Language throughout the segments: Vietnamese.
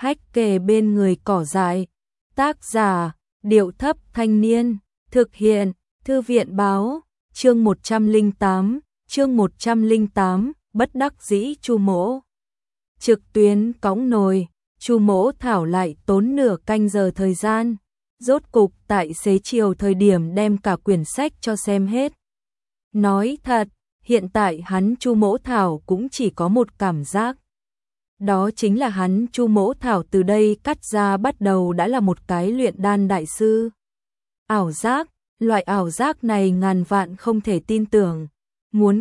hách kề bên người cỏ dại. Tác giả, Điệu Thấp Thanh Niên, thực hiện, Thư viện báo, chương 108, bất đắc dĩ Chu Mỗ. Trực tuyến cõng nồi, Chu Mỗ Thảo lại tốn nửa canh giờ thời gian, rốt cục tại xế chiều thời điểm đem cả quyển sách cho xem hết. Nói thật, hiện tại hắn Chu Mỗ Thảo cũng chỉ có một cảm giác. Đó chính là hắn Chu Mỗ Thảo từ đây cắt ra bắt đầu đã là một cái luyện đan đại sư. Ảo giác, loại ảo giác này ngàn vạn không thể tin tưởng. Muốn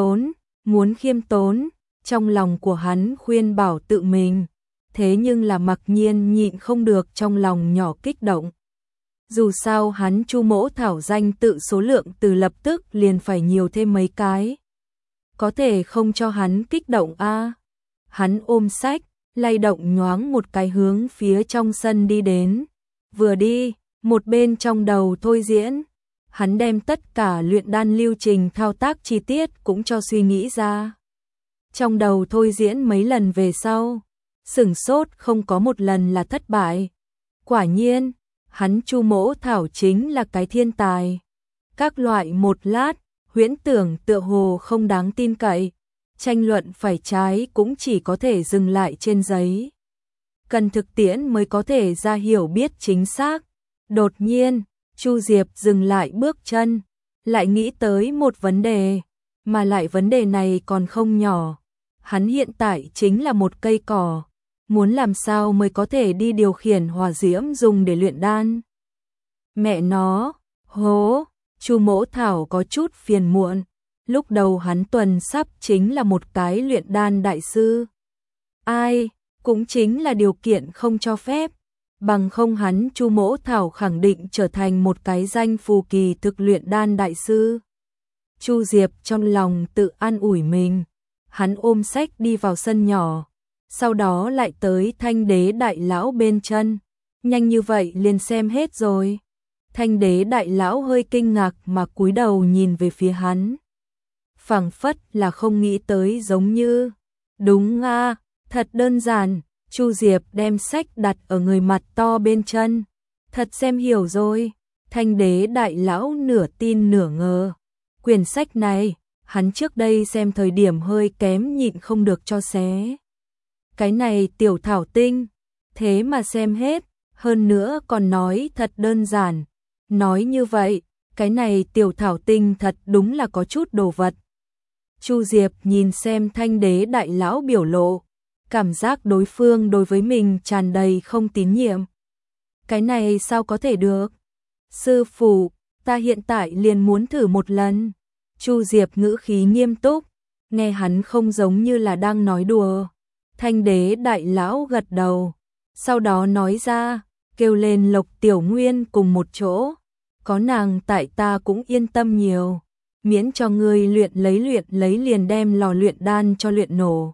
khiêm tốn, trong lòng của hắn khuyên bảo tự mình. Thế nhưng là mặc nhiên nhịn không được trong lòng nhỏ kích động. Dù sao hắn Chu Mỗ Thảo danh tự số lượng từ lập tức liền phải nhiều thêm mấy cái. Có thể không cho hắn kích động a? Hắn ôm sách, lay động nhoáng một cái hướng phía trong sân đi đến. Vừa đi, một bên trong đầu thôi diễn. Hắn đem tất cả luyện đan lưu trình thao tác chi tiết cũng cho suy nghĩ ra. Trong đầu thôi diễn mấy lần về sau, sửng sốt không có một lần là thất bại. Quả nhiên, hắn Chu Mỗ Thảo chính là cái thiên tài. Các loại một lát, huyễn tưởng tựa hồ không đáng tin cậy. Tranh luận phải trái cũng chỉ có thể dừng lại trên giấy. Cần thực tiễn mới có thể ra hiểu biết chính xác. Đột nhiên, Chu Diệp dừng lại bước chân, lại nghĩ tới một vấn đề, mà lại vấn đề này còn không nhỏ. Hắn hiện tại chính là một cây cỏ, muốn làm sao mới có thể đi điều khiển hỏa diễm dùng để luyện đan. Mẹ nó, hố, Chu Mỗ Thảo có chút phiền muộn. Lúc đầu hắn tuần sắp chính là một cái luyện đan đại sư. Ai, cũng chính là điều kiện không cho phép. Bằng không hắn Chu Mỗ Thảo khẳng định trở thành một cái danh phù kỳ thực luyện đan đại sư. Chu Diệp trong lòng tự an ủi mình. Hắn ôm sách đi vào sân nhỏ. Sau đó lại tới Thanh Đế Đại Lão bên chân. Nhanh như vậy liền xem hết rồi. Thanh Đế Đại Lão hơi kinh ngạc mà cúi đầu nhìn về phía hắn. Phảng phất là không nghĩ tới giống như. Đúng a, thật đơn giản. Chu Diệp đem sách đặt ở người mặt to bên chân. Thật xem hiểu rồi. Thanh Đế Đại Lão nửa tin nửa ngờ. Quyển sách này, hắn trước đây xem thời điểm hơi kém nhịn không được cho xé. Cái này tiểu thảo tinh, thế mà xem hết, hơn nữa còn nói thật đơn giản. Nói như vậy, cái này tiểu thảo tinh thật đúng là có chút đồ vật. Chu Diệp nhìn xem Thanh Đế Đại Lão biểu lộ, cảm giác đối phương đối với mình tràn đầy không tín nhiệm. Cái này sao có thể được? Sư phụ, ta hiện tại liền muốn thử một lần. Chu Diệp ngữ khí nghiêm túc, nghe hắn không giống như là đang nói đùa. Thanh Đế Đại Lão gật đầu, sau đó nói ra, kêu lên Lộc Tiểu Nguyên cùng một chỗ. Có nàng tại ta cũng yên tâm nhiều. Miễn cho ngươi luyện lấy liền đem lò luyện đan cho luyện nổ.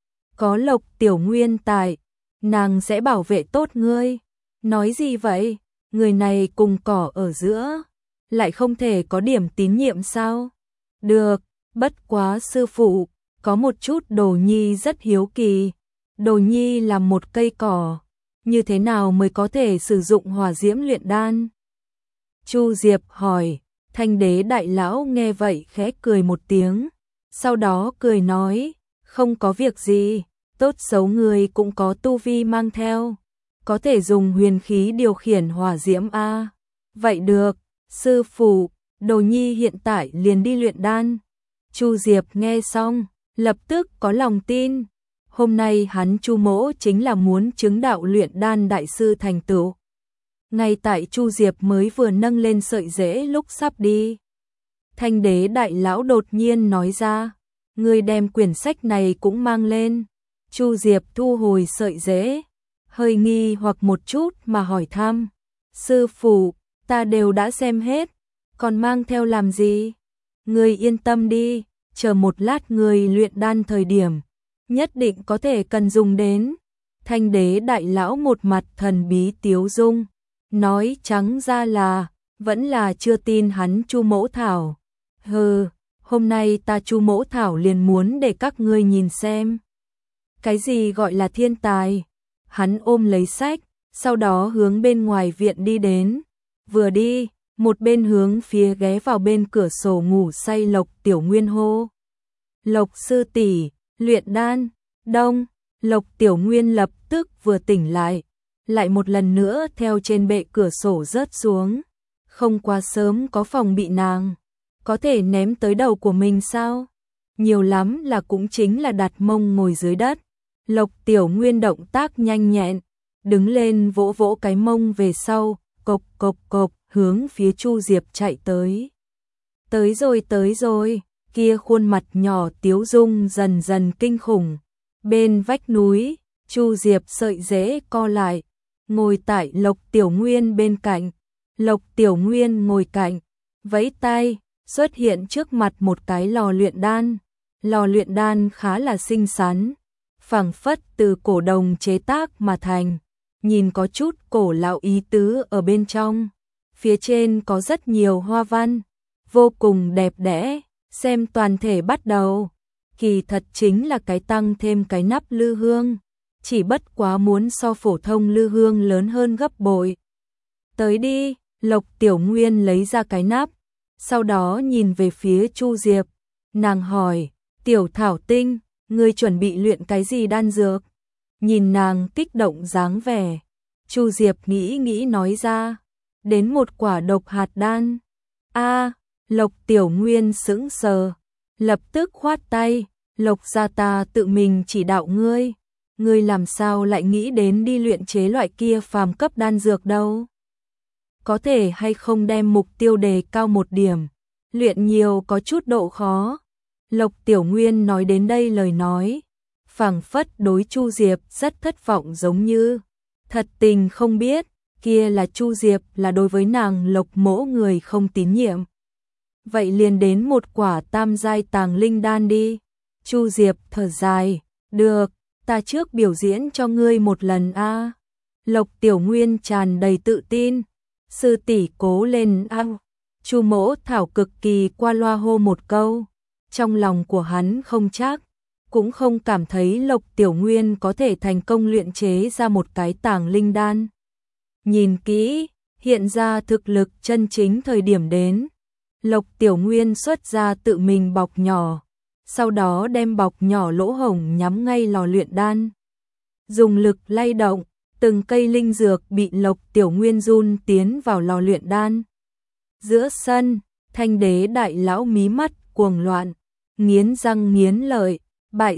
Có Lộc Tiểu Nguyên tại, nàng sẽ bảo vệ tốt ngươi. Nói gì vậy? Người này cùng cỏ ở giữa, lại không thể có điểm tín nhiệm sao? Được, bất quá sư phụ, có một chút Đồ Nhi rất hiếu kỳ. Đồ Nhi là một cây cỏ, như thế nào mới có thể sử dụng hỏa diễm luyện đan? Chu Diệp hỏi. Thanh Đế Đại Lão nghe vậy khẽ cười một tiếng, sau đó cười nói, không có việc gì, tốt xấu người cũng có tu vi mang theo, có thể dùng huyền khí điều khiển hỏa diễm a. Vậy được, sư phụ, Đồ Nhi hiện tại liền đi luyện đan. Chu Diệp nghe xong, lập tức có lòng tin. Hôm nay hắn Chu Mỗ chính là muốn chứng đạo luyện đan đại sư thành tựu. Ngay tại Chu Diệp mới vừa nâng lên sợi rễ lúc sắp đi, Thanh Đế Đại Lão đột nhiên nói ra, ngươi đem quyển sách này cũng mang lên. Chu Diệp thu hồi sợi rễ, hơi nghi hoặc một chút mà hỏi thăm, sư phụ, ta đều đã xem hết, còn mang theo làm gì? Ngươi yên tâm đi, chờ một lát ngươi luyện đan thời điểm, nhất định có thể cần dùng đến. Thanh Đế Đại Lão một mặt thần bí tiếu dung, nói trắng ra là, vẫn là chưa tin hắn Chu Mỗ Thảo. Hừ, hôm nay ta Chu Mỗ Thảo liền muốn để các ngươi nhìn xem. Cái gì gọi là thiên tài? hắn ôm lấy sách, sau đó hướng bên ngoài viện đi đến. Vừa đi, một bên hướng phía ghé vào bên cửa sổ ngủ say Lộc Tiểu Nguyên hô. Lộc sư tỷ, luyện đan, đông. Lộc Tiểu Nguyên lập tức vừa tỉnh lại một lần nữa theo trên bệ cửa sổ rớt xuống. Không quá sớm có phòng bị nàng, có thể ném tới đầu của mình sao? Nhiều lắm là cũng chính là đặt mông ngồi dưới đất. Lộc Tiểu Nguyên động tác nhanh nhẹn, đứng lên vỗ vỗ cái mông về sau, cộc cộc cộc, hướng phía Chu Diệp chạy tới. Tới rồi, kia khuôn mặt nhỏ tiếu dung dần dần kinh khủng. Bên vách núi, Chu Diệp sợi rễ co lại, ngồi tại Lộc Tiểu Nguyên bên cạnh. Lộc Tiểu Nguyên ngồi cạnh, vẫy tay, xuất hiện trước mặt một cái lò luyện đan. Lò luyện đan khá là xinh xắn, phảng phất từ cổ đồng chế tác mà thành, nhìn có chút cổ lão ý tứ ở bên trong. Phía trên có rất nhiều hoa văn, vô cùng đẹp đẽ, xem toàn thể bắt đầu. Kỳ thật chính là cái tăng thêm cái nắp lư hương, chỉ bất quá muốn so phổ thông lư hương lớn hơn gấp bội. Tới đi, Lộc Tiểu Nguyên lấy ra cái nắp, sau đó nhìn về phía Chu Diệp, nàng hỏi, Tiểu Thảo Tinh, ngươi chuẩn bị luyện cái gì đan dược? Nhìn nàng kích động dáng vẻ, Chu Diệp nghĩ nói ra, đến một quả độc hạt đan. Lộc Tiểu Nguyên sững sờ, lập tức khoát tay, Lộc gia ta tự mình chỉ đạo ngươi làm sao lại nghĩ đến đi luyện chế loại kia phàm cấp đan dược đâu? Có thể hay không đem mục tiêu đề cao một điểm, luyện nhiều có chút độ khó. Lộc Tiểu Nguyên nói đến đây lời nói, phảng phất đối Chu Diệp rất thất vọng giống như, thật tình không biết, kia là Chu Diệp là đối với nàng Lộc mỗ người không tín nhiệm. Vậy liền đến một quả tam giai tàng linh đan đi. Chu Diệp thở dài, được, ta trước biểu diễn cho ngươi một lần a. Lộc Tiểu Nguyên tràn đầy tự tin, sư tỷ cố lên a. Chu Mỗ Thảo cực kỳ qua loa hô một câu, trong lòng của hắn không chắc, cũng không cảm thấy Lộc Tiểu Nguyên có thể thành công luyện chế ra một cái tàng linh đan. Nhìn kỹ, hiện ra thực lực chân chính thời điểm đến. Lộc Tiểu Nguyên xuất ra tự mình bọc nhỏ, sau đó đem bọc nhỏ lỗ hổng nhắm ngay lò luyện đan. Dùng lực lay động, từng cây linh dược bị Lộc Tiểu Nguyên run tiến vào lò luyện đan. Giữa sân, Thanh Đế đại lão mí mắt cuồng loạn, nghiến răng nghiến lợi, bại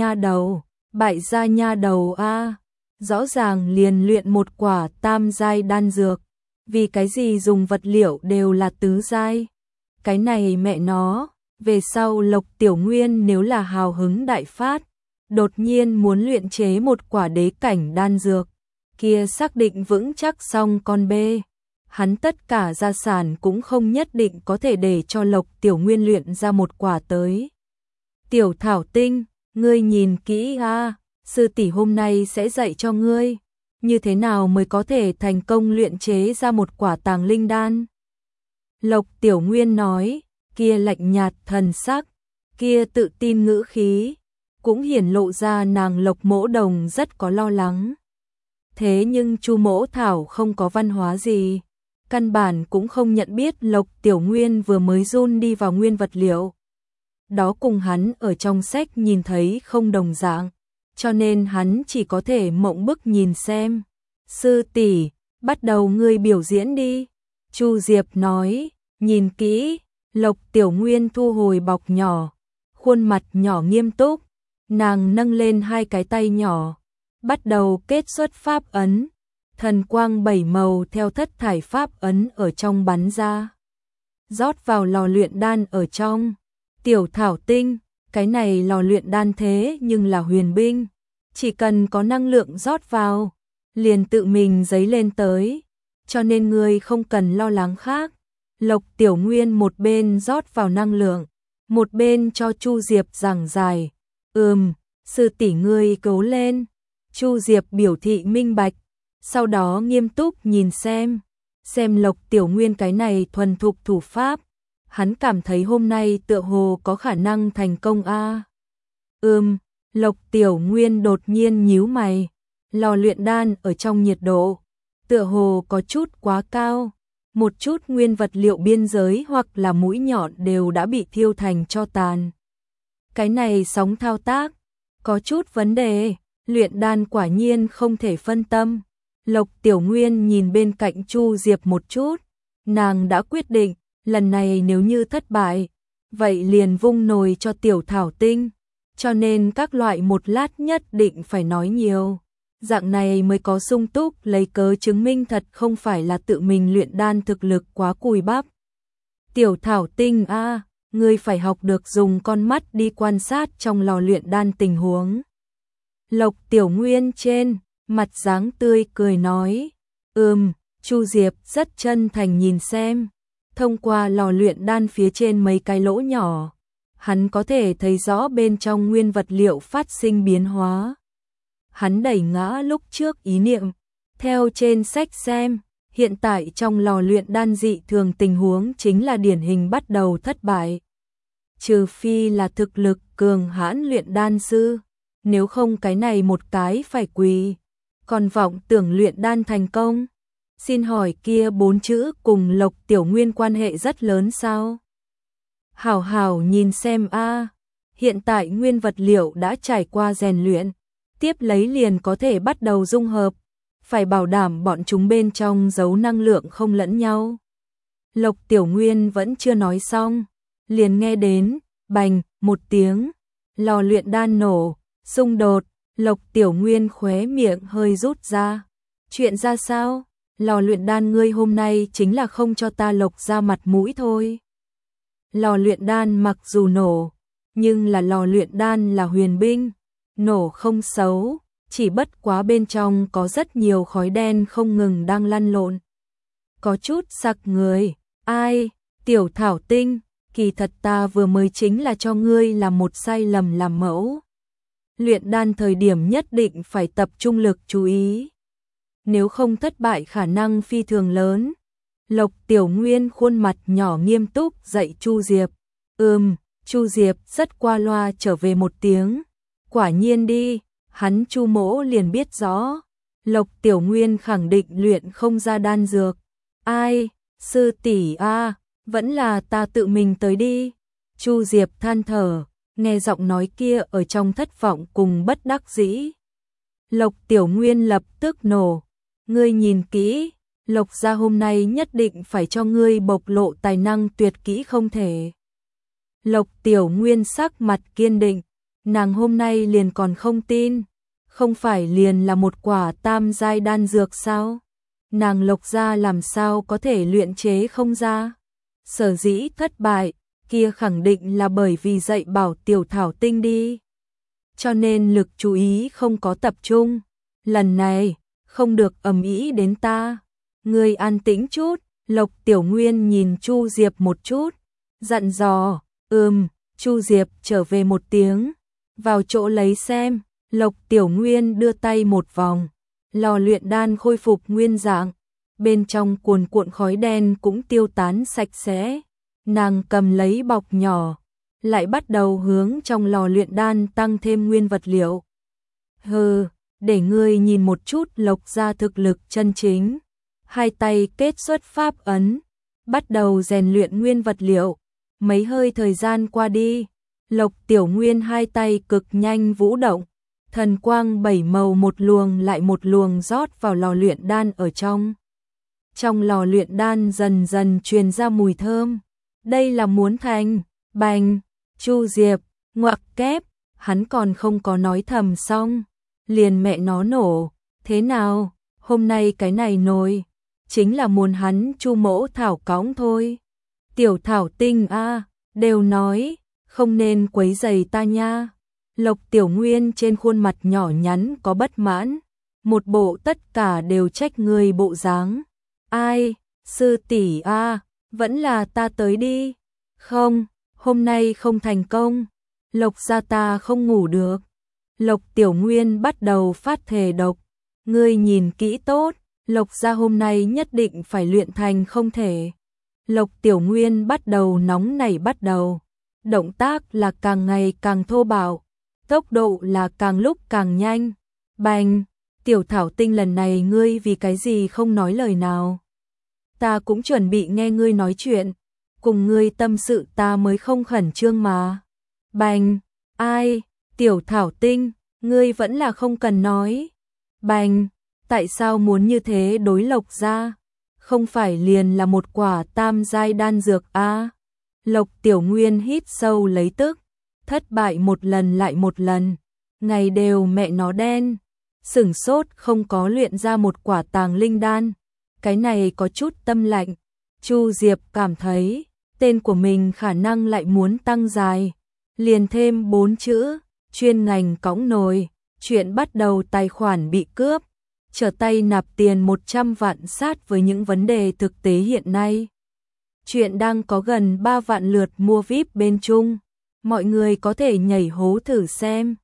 gia nha đầu a, rõ ràng liền luyện một quả tam giai đan dược, vì cái gì dùng vật liệu đều là tứ giai. Cái này mẹ nó, về sau Lộc Tiểu Nguyên nếu là hào hứng đại phát, đột nhiên muốn luyện chế một quả đế cảnh đan dược, kia xác định vững chắc xong con bê. Hắn tất cả gia sản cũng không nhất định có thể để cho Lộc Tiểu Nguyên luyện ra một quả tới. Tiểu Thảo Tinh, ngươi nhìn kỹ a, sư tỷ hôm nay sẽ dạy cho ngươi, như thế nào mới có thể thành công luyện chế ra một quả tàng linh đan. Lộc Tiểu Nguyên nói, kia lạnh nhạt thần sắc, kia tự tin ngữ khí, cũng hiển lộ ra nàng Lộc Mỗ Đồng rất có lo lắng. Thế nhưng Chu Mỗ Thảo không có văn hóa gì, căn bản cũng không nhận biết Lộc Tiểu Nguyên vừa mới run đi vào nguyên vật liệu. Đó cùng hắn ở trong sách nhìn thấy không đồng dạng, cho nên hắn chỉ có thể mộng bức nhìn xem. Sư tỷ, bắt đầu ngươi biểu diễn đi. Chu Diệp nói, nhìn kỹ, Lộc Tiểu Nguyên thu hồi bọc nhỏ, khuôn mặt nhỏ nghiêm túc, nàng nâng lên hai cái tay nhỏ, bắt đầu kết xuất pháp ấn, thần quang bảy màu theo thất thải pháp ấn ở trong bắn ra, rót vào lò luyện đan ở trong. Tiểu Thảo Tinh, cái này lò luyện đan thế nhưng là huyền binh, chỉ cần có năng lượng rót vào, liền tự mình dấy lên tới, cho nên ngươi không cần lo lắng khác. Lộc Tiểu Nguyên một bên rót vào năng lượng, một bên cho Chu Diệp giảng giải. Sư tỷ ngươi cố lên. Chu Diệp biểu thị minh bạch, sau đó nghiêm túc nhìn xem Lộc Tiểu Nguyên cái này thuần thục thủ pháp, hắn cảm thấy hôm nay tựa hồ có khả năng thành công a. Lộc Tiểu Nguyên đột nhiên nhíu mày, lò luyện đan ở trong nhiệt độ tựa hồ có chút quá cao, một chút nguyên vật liệu biên giới hoặc là mũi nhọn đều đã bị thiêu thành tro tàn. Cái này sóng thao tác, có chút vấn đề, luyện đan quả nhiên không thể phân tâm. Lộc Tiểu Nguyên nhìn bên cạnh Chu Diệp một chút, nàng đã quyết định, lần này nếu như thất bại, vậy liền vung nồi cho Tiểu Thảo Tinh, cho nên các loại một lát nhất định phải nói nhiều. Dạng này mới có sung túc lấy cớ chứng minh thật không phải là tự mình luyện đan thực lực quá cùi bắp. Tiểu Thảo Tinh a, ngươi phải học được dùng con mắt đi quan sát trong lò luyện đan tình huống. Lộc Tiểu Nguyên trên mặt dáng tươi cười nói, Chu Diệp rất chân thành nhìn xem, thông qua lò luyện đan phía trên mấy cái lỗ nhỏ, hắn có thể thấy rõ bên trong nguyên vật liệu phát sinh biến hóa. Hắn đẩy ngã lúc trước ý niệm, theo trên sách xem, hiện tại trong lò luyện đan dị thường tình huống chính là điển hình bắt đầu thất bại. Trừ phi là thực lực cường hãn luyện đan sư, nếu không cái này một cái phải quỳ, còn vọng tưởng luyện đan thành công. Xin hỏi kia 4 chữ cùng Lộc Tiểu Nguyên quan hệ rất lớn sao? Hảo hảo nhìn xem a, hiện tại nguyên vật liệu đã trải qua rèn luyện, tiếp lấy liền có thể bắt đầu dung hợp, phải bảo đảm bọn chúng bên trong giấu năng lượng không lẫn nhau. Lộc Tiểu Nguyên vẫn chưa nói xong, liền nghe đến bành một tiếng, lò luyện đan nổ, xung đột. Lộc Tiểu Nguyên khóe miệng hơi rút ra. Chuyện ra sao? Lò luyện đan ngươi hôm nay chính là không cho ta Lộc ra mặt mũi thôi. Lò luyện đan mặc dù nổ, nhưng là lò luyện đan là huyền binh, nổ không xấu, chỉ bất quá bên trong có rất nhiều khói đen không ngừng đang lăn lộn. Có chút sặc người. Ai? Tiểu Thảo Tinh, kỳ thật ta vừa mới chính là cho ngươi làm một sai lầm làm mẫu. Luyện đan thời điểm nhất định phải tập trung lực chú ý, nếu không thất bại khả năng phi thường lớn. Lộc Tiểu Nguyên khuôn mặt nhỏ nghiêm túc dạy Chu Diệp. Chu Diệp rất qua loa trở về một tiếng. Quả nhiên đi, hắn Chu mỗ liền biết rõ. Lộc Tiểu Nguyên khẳng định luyện không ra đan dược. Ai, sư tỷ a, vẫn là ta tự mình tới đi. Chu Diệp than thở, nghe giọng nói kia ở trong thất vọng cùng bất đắc dĩ. Lộc Tiểu Nguyên lập tức nổ. Ngươi nhìn kỹ, Lộc gia hôm nay nhất định phải cho ngươi bộc lộ tài năng tuyệt kỹ không thể. Lộc Tiểu Nguyên sắc mặt kiên định, nàng hôm nay liền còn không tin, không phải liền là một quả tam giai đan dược sao? Nàng Lộc gia làm sao có thể luyện chế không ra? Sở dĩ thất bại, kia khẳng định là bởi vì dạy bảo Tiểu Thảo Tinh đi. Cho nên lực chú ý không có tập trung. Lần này, không được ầm ĩ đến ta. Ngươi an tĩnh chút. Lộc Tiểu Nguyên nhìn Chu Diệp một chút, dặn dò. Chu Diệp trở về một tiếng, vào chỗ lấy xem. Lộc Tiểu Nguyên đưa tay một vòng, lò luyện đan khôi phục nguyên dạng, bên trong cuồn cuộn khói đen cũng tiêu tán sạch sẽ. Nàng cầm lấy bọc nhỏ, lại bắt đầu hướng trong lò luyện đan tăng thêm nguyên vật liệu. Để ngươi nhìn một chút Lộc gia thực lực chân chính. Hai tay kết xuất pháp ấn, bắt đầu rèn luyện nguyên vật liệu. Mấy hơi thời gian qua đi, Lộc Tiểu Nguyên hai tay cực nhanh vũ động, thần quang bảy màu một luồng lại một luồng rót vào lò luyện đan ở trong. Trong lò luyện đan dần dần truyền ra mùi thơm. Đây là muốn thành. Bành, Chu Diệp ngoặc kép, hắn còn không có nói thầm xong, liền mẹ nó nổ. Thế nào, hôm nay cái này nồi chính là muốn hắn Chu mỗ thảo cõng thôi. Tiểu Thảo Tinh a, đều nói không nên quấy rầy ta nha. Lộc Tiểu Nguyên trên khuôn mặt nhỏ nhắn có bất mãn, một bộ tất cả đều trách người bộ dáng. Ai, sư tỷ a, vẫn là ta tới đi. Không, hôm nay không thành công, Lộc gia ta không ngủ được. Lộc Tiểu Nguyên bắt đầu phát thề độc. Ngươi nhìn kỹ tốt, Lộc gia hôm nay nhất định phải luyện thành không thể. Lộc Tiểu Nguyên bắt đầu nóng nảy bắt đầu. Động tác là càng ngày càng thô bạo, tốc độ là càng lúc càng nhanh. Bành, Tiểu Thảo Tinh, lần này ngươi vì cái gì không nói lời nào? Ta cũng chuẩn bị nghe ngươi nói chuyện, cùng ngươi tâm sự ta mới không khẩn trương mà. Bành, ai, Tiểu Thảo Tinh, ngươi vẫn là không cần nói. Bành, tại sao muốn như thế đối Lộc gia? Không phải liền là một quả tam giai đan dược a? Lộc Tiểu Nguyên hít sâu lấy tức, thất bại một lần lại một lần, ngày đều mẹ nó đen, sửng sốt không có luyện ra một quả tàng linh đan, cái này có chút tâm lạnh. Chu Diệp cảm thấy tên của mình khả năng lại muốn tăng dài, liền thêm 4 chữ, chuyên ngành cõng nồi, chuyện bắt đầu tài khoản bị cướp, trở tay nạp tiền 100 vạn sát với những vấn đề thực tế hiện nay. Chuyện đang có gần 3 vạn lượt mua VIP bên Trung, mọi người có thể nhảy hố thử xem.